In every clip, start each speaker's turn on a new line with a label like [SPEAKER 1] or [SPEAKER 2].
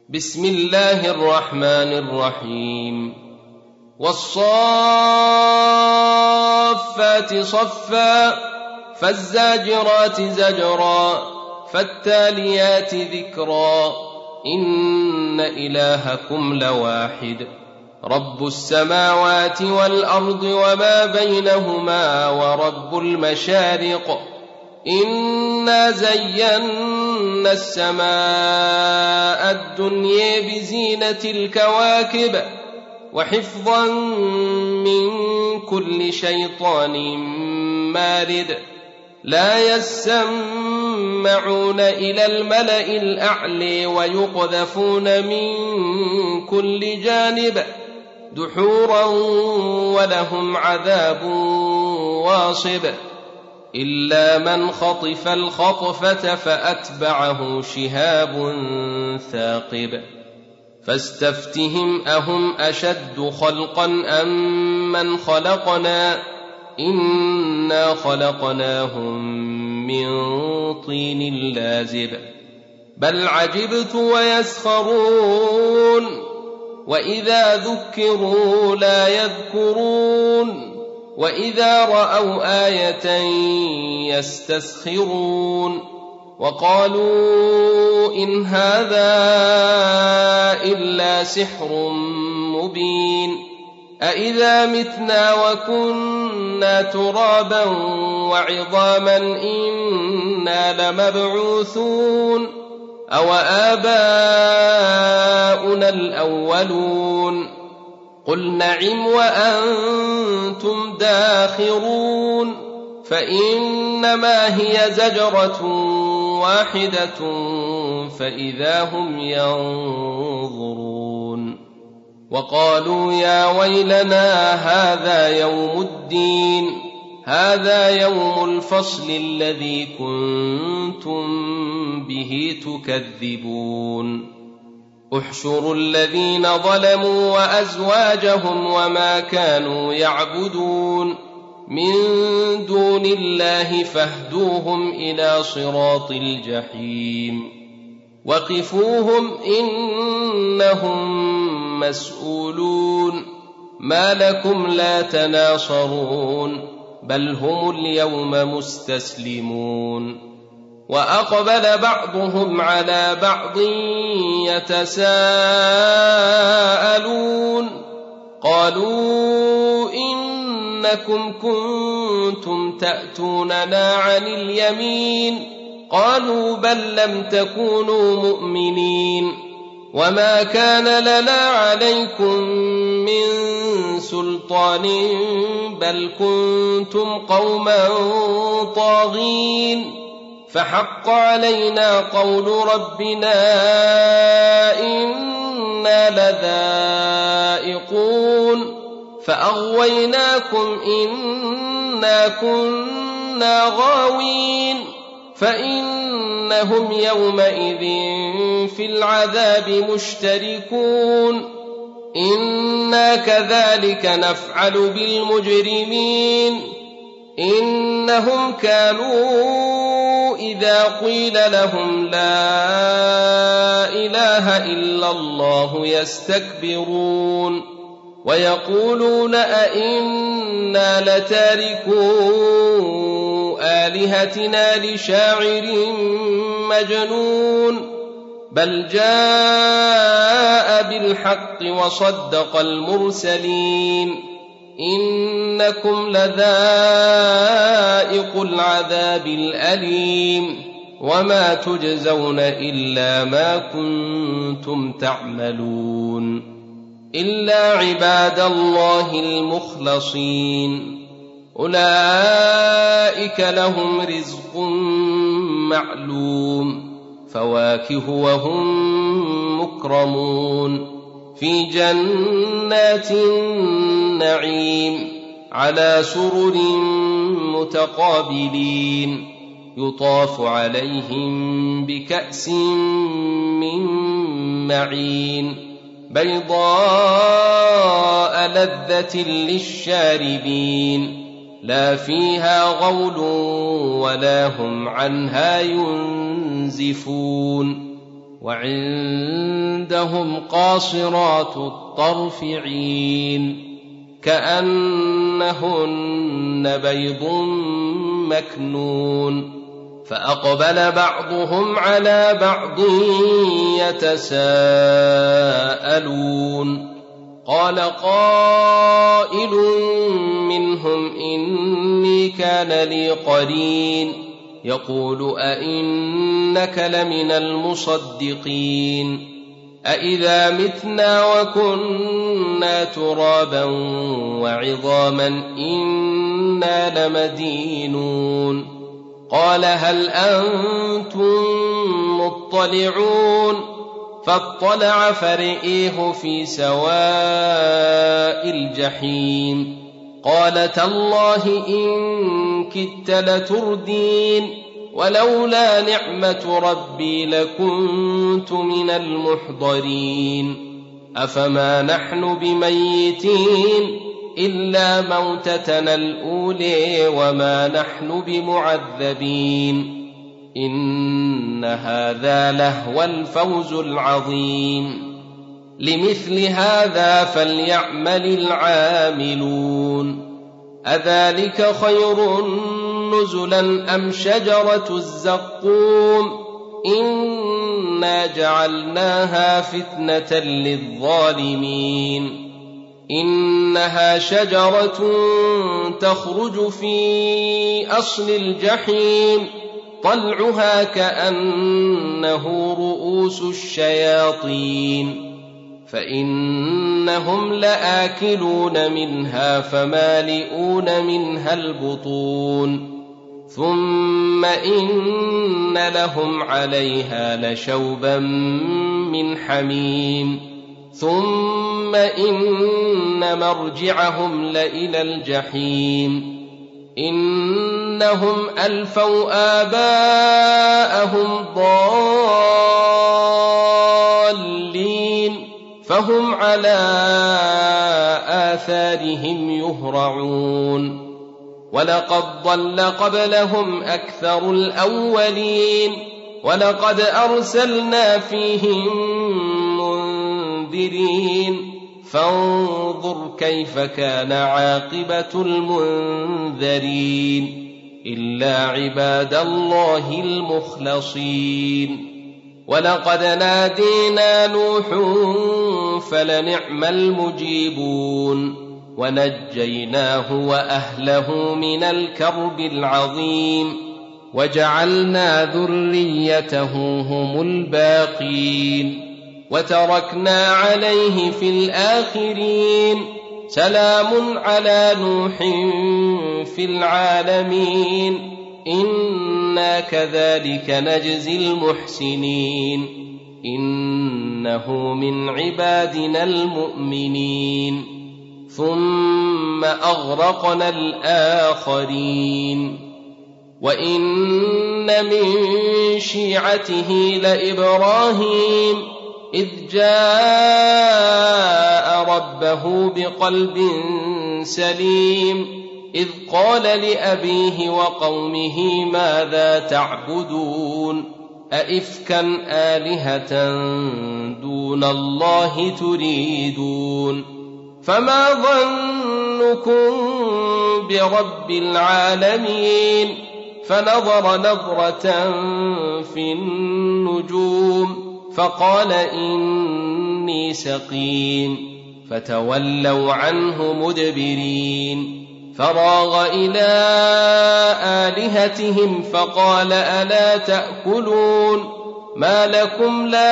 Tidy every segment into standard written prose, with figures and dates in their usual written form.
[SPEAKER 1] بسم الله الرحمن الرحيم والصافات صفا فالزاجرات زجرا فالتاليات ذكرا إن إلهكم لواحد رب السماوات والأرض وما بينهما ورب المشارق إنا زينا السماء الدنيا بزينة الكواكب وحفظا من كل شيطان مارد لا يسمعون إلى الملأ الأعلى ويقذفون من كل جانب دحورا ولهم عذاب واصب إلا من خطف الخطفة فأتبعه شهاب ثاقب فاستفتهم أهم أشد خلقا أم من خلقنا إنا خلقناهم من طين لازب بل عجبت ويسخرون وإذا ذكروا لا يذكرون وإذا رأوا آية يستسخرون وقالوا إن هذا إلا سحر مبين أإذا متنا وكنا ترابا وعظاما إنا لمبعوثون أو آباؤنا الأولون قل نعم وأنتم داخرون فإنما هي زجرة واحدة فإذا هم ينظرون وقالوا يا ويلنا هذا يوم الدين هذا يوم الفصل الذي كنتم به تكذبون احشروا الذين ظلموا وأزواجهم وما كانوا يعبدون من دون الله فاهدوهم إلى صراط الجحيم وقفوهم إنهم مسؤولون ما لكم لا تناصرون بل هم اليوم مستسلمون وأقبل بعضهم على بعض يتساءلون قالوا إنكم كنتم تأتوننا عن اليمين قالوا بل لم تكونوا مؤمنين وما كان لنا عليكم من سلطان بل كنتم قوما طاغين فحق علينا قول ربنا إنا لذائقون فأغويناكم إنا كنا غاوين فإنهم يومئذ في العذاب مشتركون إنا كذلك نفعل بالمجرمين إنهم كانوا إذا قيل لهم لا إله إلا الله يستكبرون ويقولون أئنا لتاركو آلهتنا لشاعر مجنون بل جاء بالحق وصدق المرسلين إنكم لذائق العذاب الأليم وما تجزون إلا ما كنتم تعملون إلا عباد الله المخلصين أولئك لهم رزق معلوم فواكه وهم مكرمون في جنات النعيم على سرر متقابلين يطاف عليهم بكأس من معين بيضاء لذة للشاربين لا فيها غول ولا هم عنها ينزفون وعندهم قاصرات الطرف عين كأنهن بيض مكنون فأقبل بعضهم على بعض يتساءلون قال قائل منهم إني كان لي قرين يقول أئنك لمن المصدقين أئذا متنا وكنا ترابا وعظاما إنا لمدينون قال هل أنتم مطلعون فاطلع فرئيه في سواء الجحيم قال تالله إن كدت لتردين ولولا نعمة ربي لكنت من المحضرين أفما نحن بميتين إلا موتتنا الأولى وما نحن بمعذبين إن هذا لهو الفوز العظيم لمثل هذا فليعمل العاملون أذلك خير نزلا أم شجرة الزقوم إنا جعلناها فتنة للظالمين إنها شجرة تخرج في أصل الجحيم طلعها كأنه رؤوس الشياطين فإنهم لآكلون منها فمالئون منها البطون ثم إن لهم عليها لشوبا من حميم ثم إن مرجعهم لإلى الجحيم إنهم ألفوا آباءهم ضالين فهم على آثارهم يهرعون ولقد ضل قبلهم أكثر الأولين ولقد أرسلنا فيهم منذرين فانظر كيف كان عاقبة المنذرين إلا عباد الله المخلصين ولقد نادينا نوح فلنعم المجيبون ونجيناه وأهله من الكرب العظيم وجعلنا ذريته هم الباقين وتركنا عليه في الآخرين سلام على نوح في العالمين إنا كذلك نجزي المحسنين إنه من عبادنا المؤمنين ثم أغرقنا الآخرين وإن من شيعته لإبراهيم إذ جاء ربه بقلب سليم إذ قال لأبيه وقومه ماذا تعبدون أئفكا آلهة دون الله تريدون فما ظنكم برب العالمين فنظر نظرة في النجوم فقال إني سقيم فتولوا عنه مدبرين فراغ إلى آلهتهم فقال ألا تأكلون ما لكم لا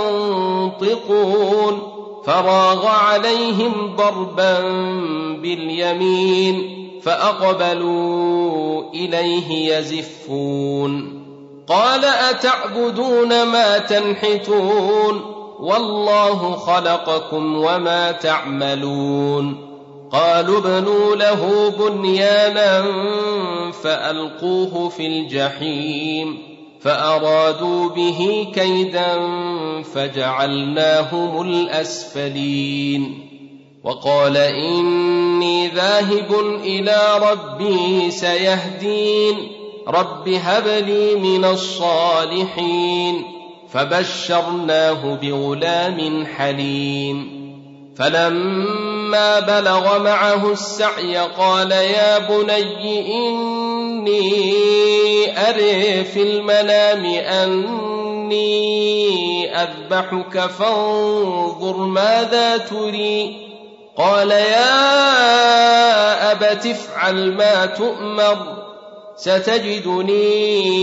[SPEAKER 1] تنطقون فراغ عليهم ضربا باليمين فأقبلوا إليه يزفون قال أتعبدون ما تنحتون والله خلقكم وما تعملون قالوا ابنوا له بنيانا فألقوه في الجحيم فأرادوا به كيدا فجعلناهم الأسفلين وقال إني ذاهب إلى ربي سيهدين رب هب لي من الصالحين فبشرناه بغلام حليم. فلما بلغ معه السعي قال يا بني إني أرى في المنام أني أذبحك فانظر ماذا تري. قال يا أبت افعل ما تؤمر ستجدني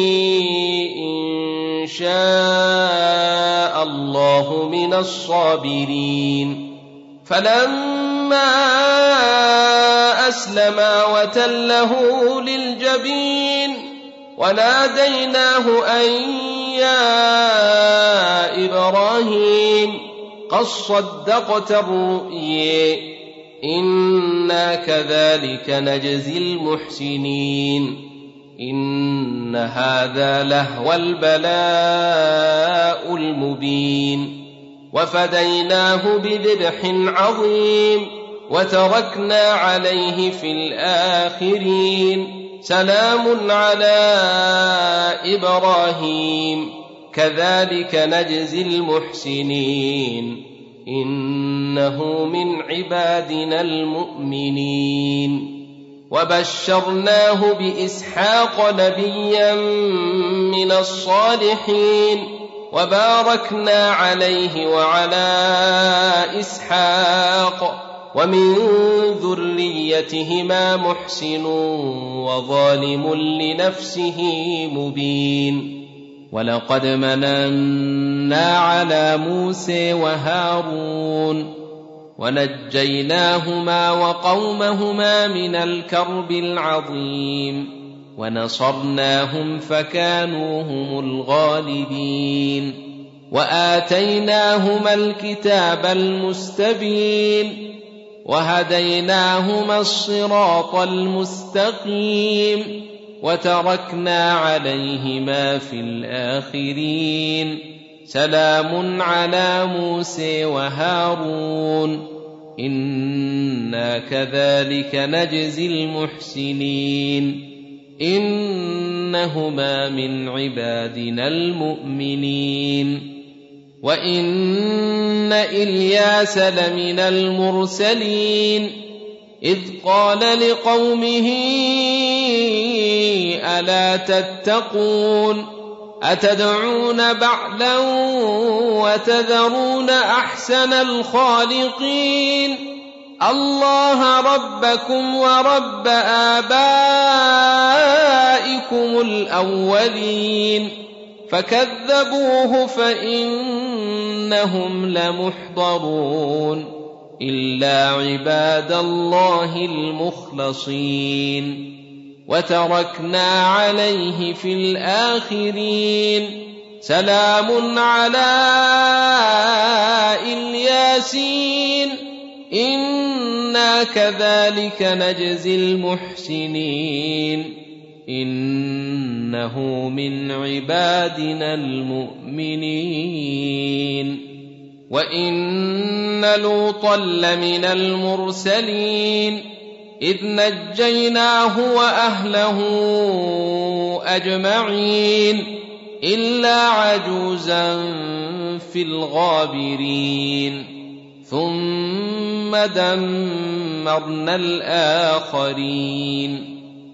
[SPEAKER 1] إن شاء الله من الصابرين. فلما أسلما وتله للجبين وناديناه أن يا إبراهيم قد صدقت الرؤيا إنا كذلك نجزي المحسنين إن هذا لهو البلاء المبين. وفديناه بذبح عظيم وتركنا عليه في الآخرين سلام على إبراهيم كذلك نجزي المحسنين إنه من عبادنا المؤمنين. وبشرناه بإسحاق نبيا من الصالحين وباركنا عليه وعلى إسحاق ومن ذريتهما محسن وظالم لنفسه مبين. ولقد مننا على موسى وهارون ونجيناهما وقومهما من الكرب العظيم ونصرناهم فكانوا هم الغالبين. وآتيناهما الكتاب المستبين وهديناهما الصراط المستقيم وتركنا عليهما في الآخرين سلام على موسى وهارون إنا كذلك نجزي المحسنين إنهما من عبادنا المؤمنين. وإن إلياس لمن المرسلين إذ قال لقومه ألا تتقون أتدعون بعلا وتذرون أحسن الخالقين الله ربكم ورب آبائكم الأولين. فكذبوه فإنهم لمحضرون إلا عباد الله المخلصين. وتركنا عليه في الآخرين سلام على الياسين إنا كذلك نجزي المحسنين إنه من عبادنا المؤمنين. وإن لوطا لمن المرسلين إذ نجيناه وأهله أجمعين إلا عجوزا في الغابرين ثم دمرنا الآخرين.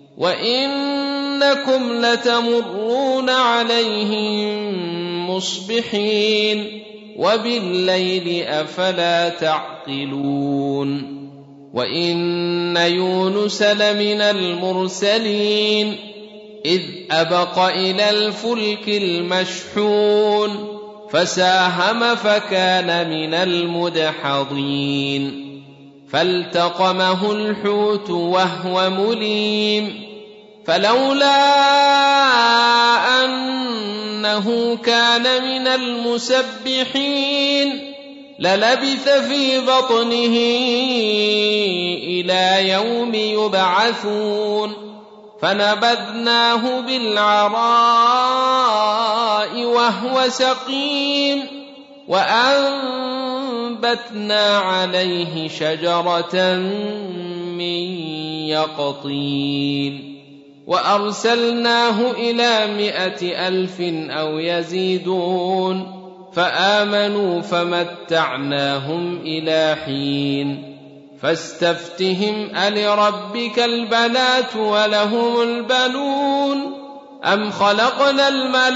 [SPEAKER 1] وإنكم لتمرون عليهم مصبحين وبالليل أفلا تعقلون. وإن يونس لمن المرسلين إذ أبق إلى الفلك المشحون فساهم فكان من المدحضين فالتقمه الحوت وهو مليم فلولا أنه كان من المسبحين للبث في بطنه إلى يوم يبعثون فنبذناه بالعراء وهو سقيم وأنبتنا عليه شجرة من يقطين وأرسلناه إلى 100,000 أو يزيدون فآمنوا فمتعناهم إلى حين فاستفتهم ألربك البنات ولهم البنون أم خلقنا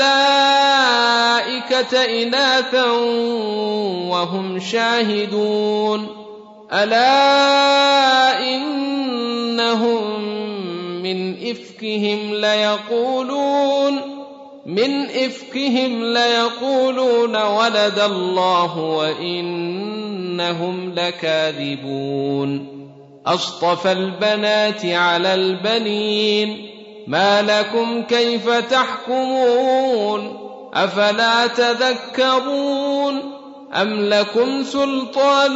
[SPEAKER 1] الملائكة إناثا وهم شاهدون ألا إنهم من إفكهم ليقولون ولد الله وإنهم لكاذبون أصطفى البنات على البنين ما لكم كيف تحكمون أفلا تذكرون أم لكم سلطان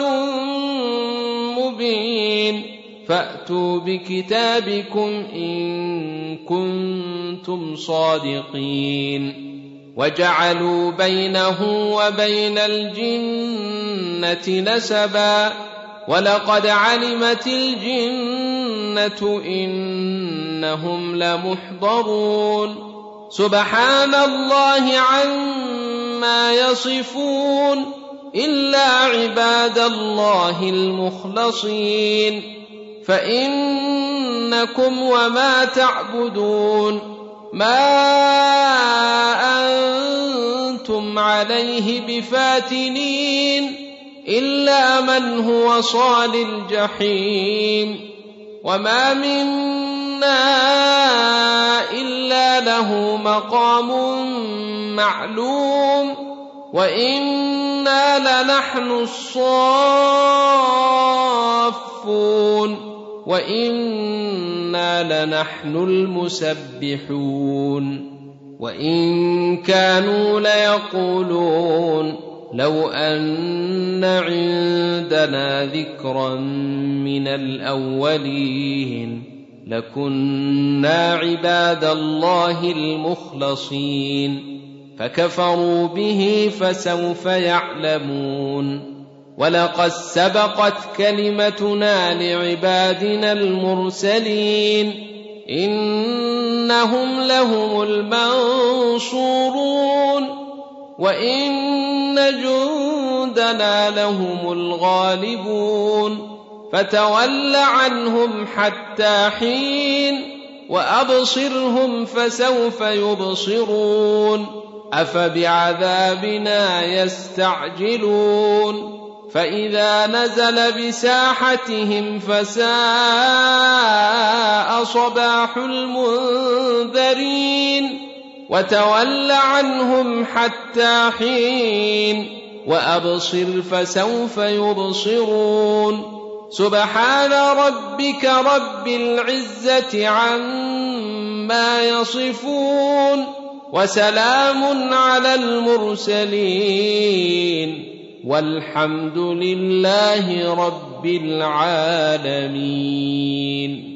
[SPEAKER 1] مبين فأتوا بكتابكم إن كنتم صادقين وجعلوا بينه وبين الجنة نسبا ولقد علمت الجنة إنهم لمحضرون سبحان الله عما يصفون إلا عباد الله المخلصين فإنكم وما تعبدون ما أنتم عليه بفاتنين إلا من هو صال الجحيم وما منا إلا له مقام معلوم وإنا لنحن الصافون وإنا لنحن المسبحون وإن كانوا ليقولون لو أن عندنا ذكرا من الأولين لكنا عباد الله المخلصين فكفروا به فسوف يعلمون ولقد سبقت كلمتنا لعبادنا المرسلين إنهم لهم المنصورون وإن جندنا لهم الغالبون فتول عنهم حتى حين وأبصرهم فسوف يبصرون أفبعذابنا يستعجلون فإذا نزل بساحتهم فساء صباح المنذرين وتول عنهم حتى حين وأبصر فسوف يبصرون سبحان ربك رب العزة عما يصفون وسلام على المرسلين والحمد لله رب العالمين.